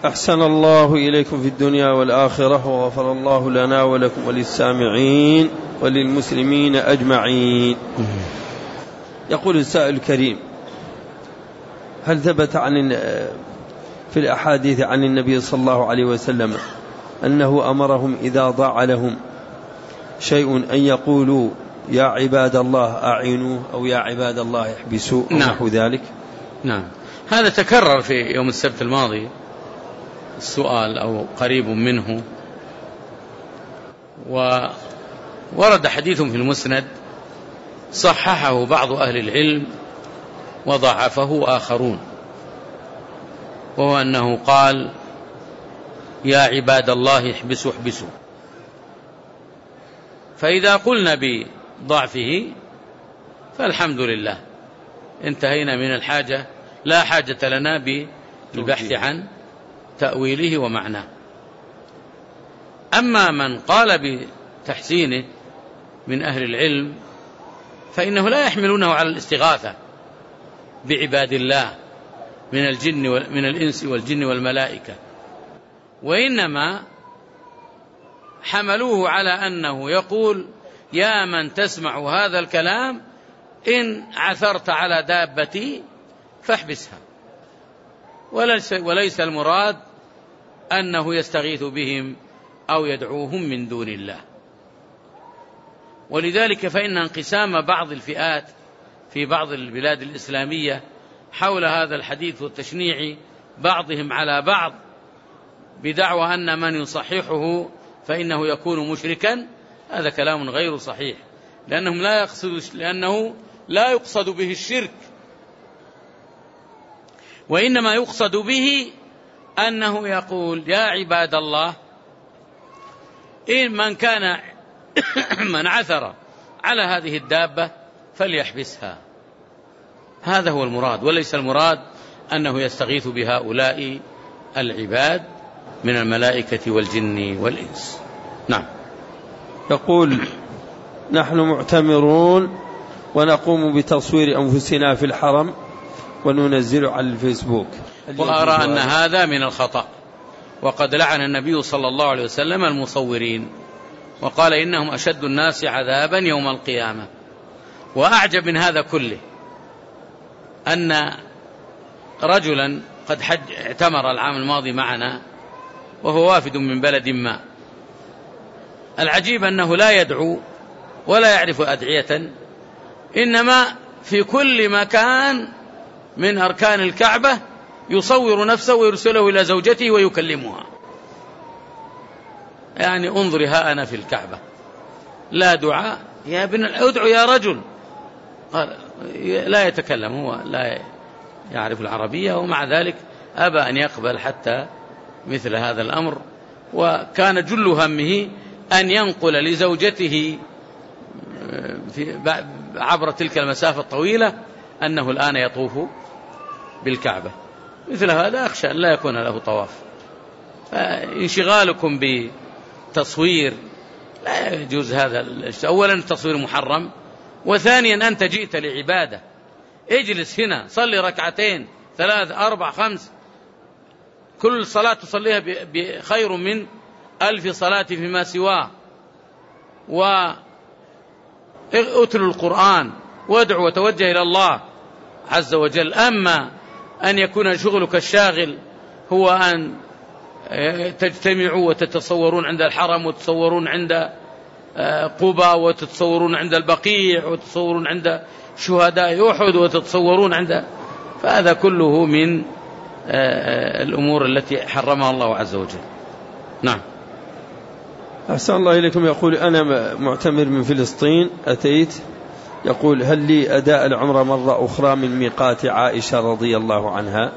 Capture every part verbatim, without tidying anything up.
أحسن الله إليكم في الدنيا والآخرة، وغفر الله لنا ولكم وللسامعين وللمسلمين أجمعين. يقول السائل الكريم: هل ثبت عن في الأحاديث عن النبي صلى الله عليه وسلم أنه أمرهم إذا ضاع لهم شيء أن يقولوا يا عباد الله أعينوا أو يا عباد الله احبسوا أو نحو ذلك؟ نعم، هذا تكرر في يوم السبت الماضي السؤال أو قريب منه، وورد حديث في المسند صححه بعض أهل العلم وضعفه آخرون، وهو أنه قال يا عباد الله احبسوا احبسوا. فإذا قلنا بضعفه فالحمد لله انتهينا من الحاجة، لا حاجة لنا بالبحث عن تأويله ومعناه. أما من قال بتحسينه من أهل العلم فإنه لا يحملونه على الاستغاثة بعباد الله من الجن من الإنس والجن والملائكة، وإنما حملوه على أنه يقول يا من تسمع هذا الكلام إن عثرت على دابتي فاحبسها، وليس المراد أنه يستغيث بهم أو يدعوهم من دون الله. ولذلك فإن انقسام بعض الفئات في بعض البلاد الإسلامية حول هذا الحديث والتشنيع بعضهم على بعض بدعوى أن من يصححه فإنه يكون مشركا، هذا كلام غير صحيح، لأنهم لا يقصد لأنه لا يقصد به الشرك، وإنما يقصد به أنه يقول يا عباد الله إن من كان من عثر على هذه الدابة فليحبسها، هذا هو المراد، وليس المراد أنه يستغيث بهؤلاء العباد من الملائكة والجن والإنس. نعم. يقول نحن معتمرون ونقوم بتصوير أنفسنا في الحرم وننزله على الفيسبوك، وأرى أن هذا من الخطأ، وقد لعن النبي صلى الله عليه وسلم المصورين وقال إنهم أشد الناس عذابا يوم القيامة. وأعجب من هذا كله أن رجلا قد حج اعتمر العام الماضي معنا وهو وافد من بلد ما، العجيب أنه لا يدعو ولا يعرف أدعية، إنما في كل مكان من أركان الكعبة يصور نفسه ويرسله إلى زوجته ويكلمها. يعني انظري ها أنا في الكعبة لا دعاء، يا ابن ادعو يا رجل، قال لا يتكلم، هو لا يعرف العربية، ومع ذلك أبى أن يقبل حتى مثل هذا الأمر. وكان جل همه أن ينقل لزوجته في عبر تلك المسافة الطويلة أنه الآن يطوف بالكعبة. مثل هذا أخشى أن لا يكون له طواف. فانشغالكم بتصوير لا يجوز هذا. أولا التصوير محرم، وثانيا أنت جئت لعبادة، اجلس هنا صلي ركعتين ثلاث أربع خمس، كل صلاة تصليها بخير من ألف صلاة فيما سواه، وأتل القرآن وادعو وتوجه إلى الله عز وجل. أما أن يكون شغلك الشاغل هو أن تجتمعوا وتتصورون عند الحرم وتتصورون عند قبى وتتصورون عند البقيع وتتصورون عند شهداء أحد وتتصورون عند، فهذا كله من الأمور التي حرمها الله عز وجل. نعم. أحسن الله إليكم. يقول أنا معتمر من فلسطين أتيت، يقول هل لي أداء العمرة مرة أخرى من ميقات عائشة رضي الله عنها؟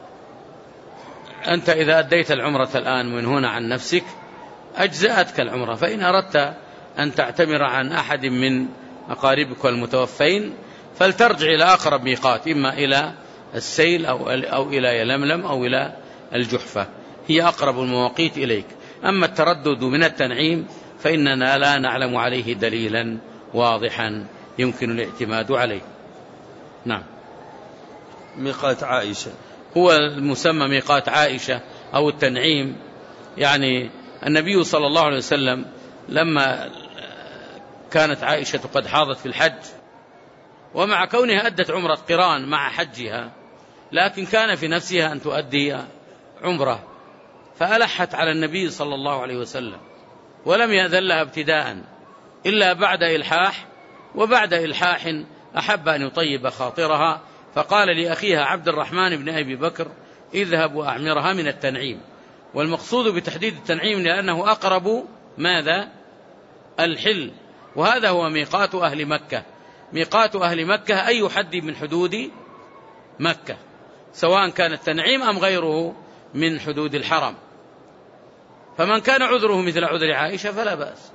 أنت إذا أديت العمرة الآن من هنا عن نفسك أجزأتك العمرة، فإن أردت أن تعتمر عن أحد من أقاربك المتوفين فلترجع إلى أقرب ميقات، إما إلى السيل أو, أو إلى يلملم أو إلى الجحفة، هي أقرب المواقيت إليك. أما التردد من التنعيم فإننا لا نعلم عليه دليلا واضحا يمكن الاعتماد عليه. نعم. ميقات عائشة هو المسمى ميقات عائشة أو التنعيم. يعني النبي صلى الله عليه وسلم لما كانت عائشة قد حاضت في الحج، ومع كونها أدت عمرة قران مع حجها، لكن كان في نفسها أن تؤدي عمرة، فألحت على النبي صلى الله عليه وسلم ولم يأذن لها ابتداء إلا بعد إلحاح، وبعد إلحاح أحب أن يطيب خاطرها، فقال لأخيها عبد الرحمن بن أبي بكر اذهب وأعمرها من التنعيم. والمقصود بتحديد التنعيم لأنه أقرب ماذا؟ الحل، وهذا هو ميقات أهل مكة. ميقات أهل مكة أي حد من حدود مكة، سواء كان التنعيم أم غيره من حدود الحرم. فمن كان عذره مثل عذر عائشة فلا بأس.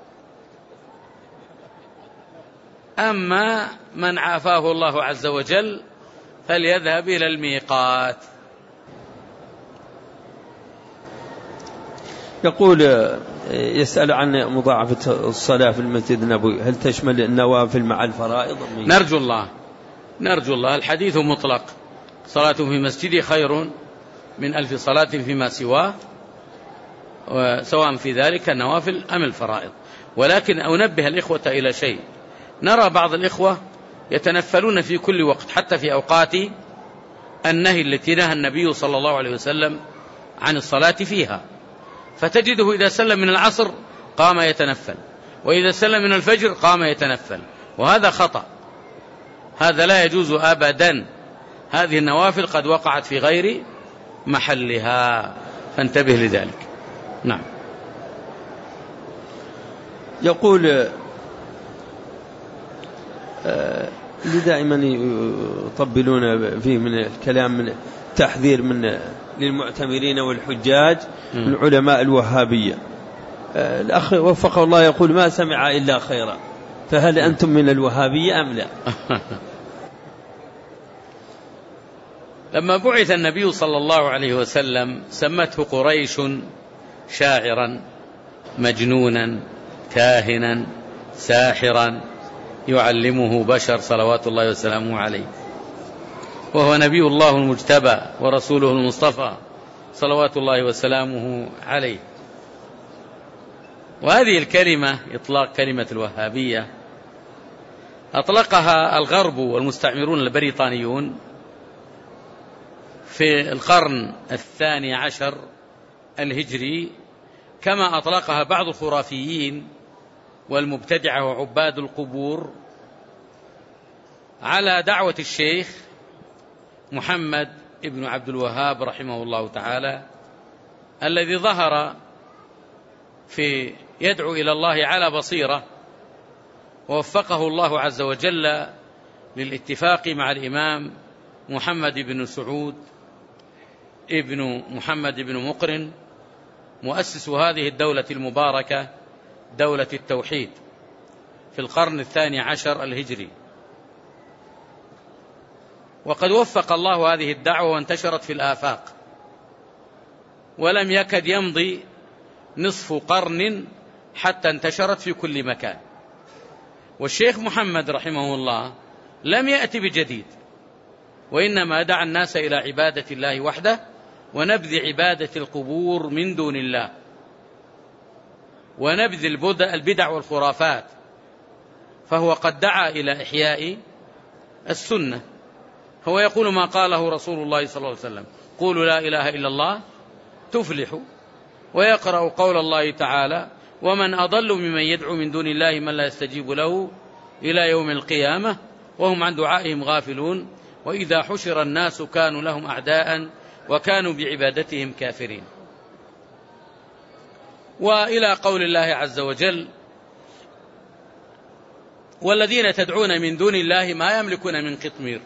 أما من عافاه الله عز وجل فليذهب إلى الميقات. يقول يسأل عن مضاعفة الصلاة في المسجد النبوي، هل تشمل النوافل مع الفرائض؟ نرجو الله نرجو الله الحديث مطلق، صلاة في مسجدي خير من ألف صلاة فيما سواه، سواء في ذلك النوافل أم الفرائض. ولكن أنبه الإخوة إلى شيء، نرى بعض الإخوة يتنفلون في كل وقت، حتى في أوقات النهي التي نهى النبي صلى الله عليه وسلم عن الصلاة فيها، فتجده إذا سلم من العصر قام يتنفل، وإذا سلم من الفجر قام يتنفل، وهذا خطأ، هذا لا يجوز أبدا. هذه النوافل قد وقعت في غير محلها، فانتبه لذلك. نعم. يقول دائما يطبلون فيه من الكلام من تحذير من للمعتمرين والحجاج من علماء الوهابية. الأخ وفقه الله يقول ما سمع إلا خيرا، فهل أنتم من الوهابية أم لا؟ لما بعث النبي صلى الله عليه وسلم سمته قريش شاعرا مجنونا كاهنا ساحرا يعلمه بشر صلوات الله وسلامه عليه، وهو نبي الله المجتبى ورسوله المصطفى صلوات الله وسلامه عليه. وهذه الكلمة إطلاق كلمة الوهابية أطلقها الغرب والمستعمرون البريطانيون في القرن الثاني عشر الهجري، كما أطلقها بعض الخرافيين والمبتدعة وعباد القبور على دعوة الشيخ محمد ابن عبد الوهاب رحمه الله تعالى، الذي ظهر في يدعو إلى الله على بصيرة، ووفقه الله عز وجل للاتفاق مع الإمام محمد بن سعود ابن محمد بن مقرن مؤسس هذه الدولة المباركة دولة التوحيد في القرن الثاني عشر الهجري. وقد وفق الله هذه الدعوة وانتشرت في الآفاق، ولم يكد يمضي نصف قرن حتى انتشرت في كل مكان. والشيخ محمد رحمه الله لم يأتي بجديد، وإنما دعا الناس إلى عبادة الله وحده ونبذ عبادة القبور من دون الله، ونبذ البدع والخرافات. فهو قد دعا إلى إحياء السنة. هو يقول ما قاله رسول الله صلى الله عليه وسلم: قولوا لا إله إلا الله تفلحوا. ويقرأ قول الله تعالى: ومن أضل ممن يدعو من دون الله من لا يستجيب له إلى يوم القيامة وهم عن دعائهم غافلون وإذا حشر الناس كانوا لهم أعداء وكانوا بعبادتهم كافرين. وإلى قول الله عز وجل: والذين تدعون من دون الله ما يملكون من قطمير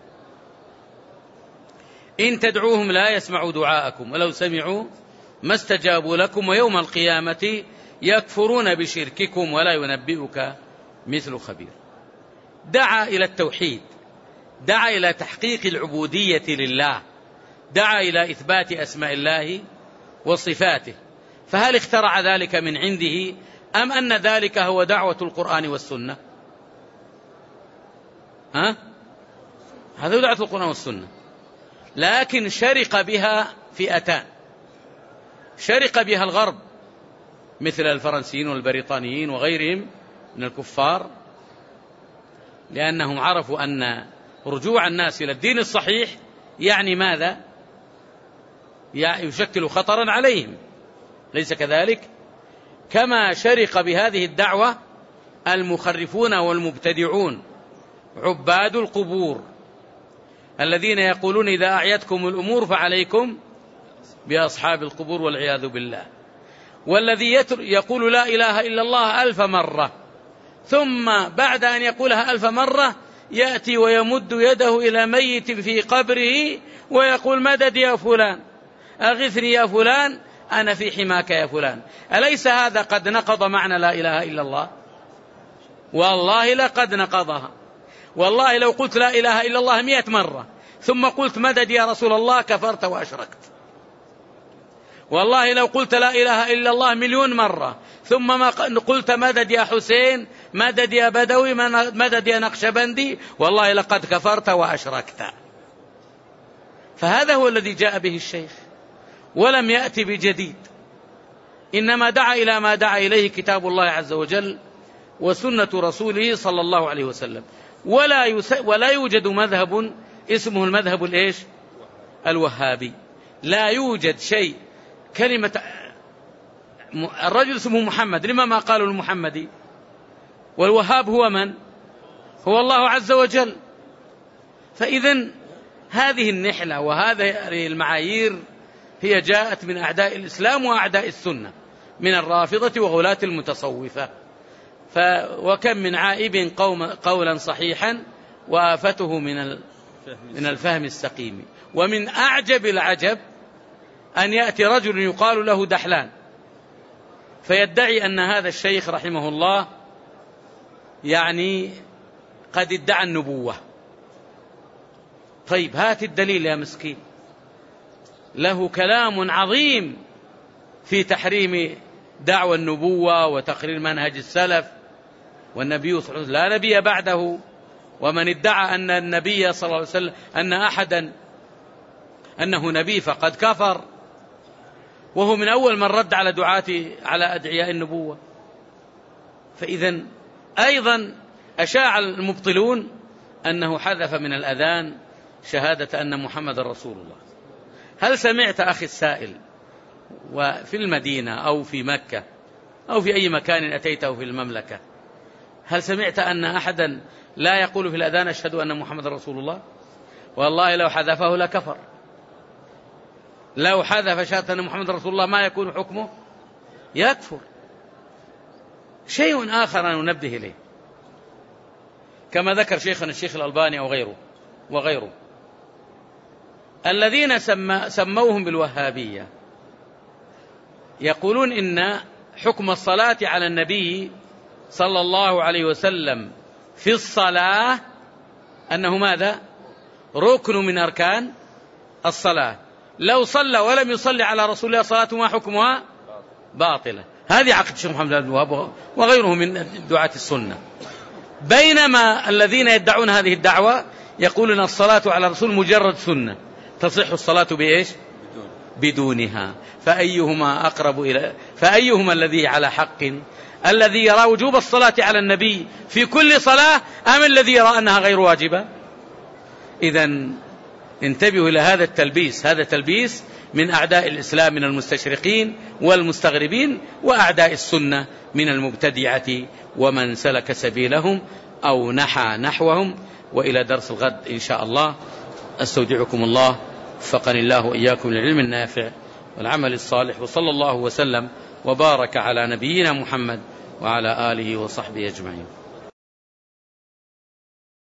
إن تدعوهم لا يسمعوا دعاءكم ولو سمعوا ما استجابوا لكم ويوم القيامة يكفرون بشرككم ولا ينبئك مثل خبير. دعا إلى التوحيد، دعا إلى تحقيق العبودية لله، دعا إلى إثبات أسماء الله وصفاته. فهل اخترع ذلك من عنده أم أن ذلك هو دعوة القرآن والسنة؟ ها؟ هذا دعوة القرآن والسنة، لكن شرق بها فئتان. شرق بها الغرب مثل الفرنسيين والبريطانيين وغيرهم من الكفار، لأنهم عرفوا أن رجوع الناس إلى الدين الصحيح يعني ماذا؟ يشكل خطرا عليهم، ليس كذلك؟ كما شرق بهذه الدعوة المخرفون والمبتدعون عباد القبور الذين يقولون إذا أعيتكم الأمور فعليكم بأصحاب القبور والعياذ بالله، والذي يقول لا إله إلا الله ألف مرة ثم بعد أن يقولها ألف مرة يأتي ويمد يده إلى ميت في قبره ويقول مدد يا فلان، أغثني يا فلان، أنا في حماك يا فلان. أليس هذا قد نقض معنى لا إله إلا الله؟ والله لقد نقضها. والله لو قلت لا إله إلا الله مئة مرة ثم قلت مدد يا رسول الله كفرت وأشركت. والله لو قلت لا إله إلا الله مليون مرة ثم ما قلت مدد يا حسين، مدد يا بدوي، مدد يا نقشبندي، والله لقد كفرت وأشركت. فهذا هو الذي جاء به الشيخ، ولم يأتي بجديد، إنما دعا إلى ما دعا إليه كتاب الله عز وجل وسنة رسوله صلى الله عليه وسلم. ولا, يس... ولا يوجد مذهب اسمه المذهب الإيش؟ الوهابي. لا يوجد شيء. كلمة الرجل اسمه محمد، لما ما قالوا المحمدي؟ والوهاب هو من؟ هو الله عز وجل. فإذن هذه النحلة وهذه المعايير هي جاءت من أعداء الإسلام وأعداء السنة من الرافضة وغلاة المتصوفة. ف... وكم من عائب قوم... قولا صحيحا وآفته من, ال... من الفهم السقيم. ومن أعجب العجب أن يأتي رجل يقال له دحلان فيدعي أن هذا الشيخ رحمه الله يعني قد ادعى النبوة. طيب هات الدليل يا مسكين. له كلام عظيم في تحريم دعوى النبوة وتقرير منهج السلف، والنبي صلى الله عليه وسلم لا نبي بعده، ومن ادعى أن النبي صلى الله عليه وسلم أن أحدا أنه نبي فقد كفر، وهو من أول من رد على دعاة على أدعياء النبوة. فإذن أيضا أشاع المبطلون أنه حذف من الأذان شهادة أن محمد رسول الله. هل سمعت أخي السائل وفي المدينة أو في مكة أو في أي مكان أتيته في المملكة، هل سمعت أن أحدا لا يقول في الأذان أشهد أن محمد رسول الله؟ والله لو حذفه لكفر. لو حذف شهادة أن محمد رسول الله ما يكون حكمه؟ يكفر. شيء آخر أن ننبه إليه كما ذكر شيخنا الشيخ الألباني أو غيره وغيره، الذين سمى سموهم بالوهابية يقولون إن حكم الصلاة على النبي صلى الله عليه وسلم في الصلاة أنه ماذا؟ ركن من أركان الصلاة. لو صلى ولم يصلي على رسول الله صلاته ما حكمها؟ باطلة. هذه عقد الشيخ محمد بن الوهاب وغيره من دعاة السنة. بينما الذين يدعون هذه الدعوة يقولون الصلاة على الرسول مجرد سنة تصح الصلاة بإيش؟ بدونها. فأيهما أقرب إلى فأيهما الذي على حق؟ الذي يرى وجوب الصلاة على النبي في كل صلاة أم الذي يرى أنها غير واجبة؟ إذن انتبهوا إلى هذا التلبيس. هذا تلبيس من أعداء الإسلام من المستشرقين والمستغربين وأعداء السنة من المبتدعة ومن سلك سبيلهم أو نحى نحوهم. وإلى درس الغد إن شاء الله. أستودعكم الله، وفقني الله وإياكم للعلم النافع والعمل الصالح، وصلى الله وسلم وبارك على نبينا محمد وعلى آله وصحبه أجمعين.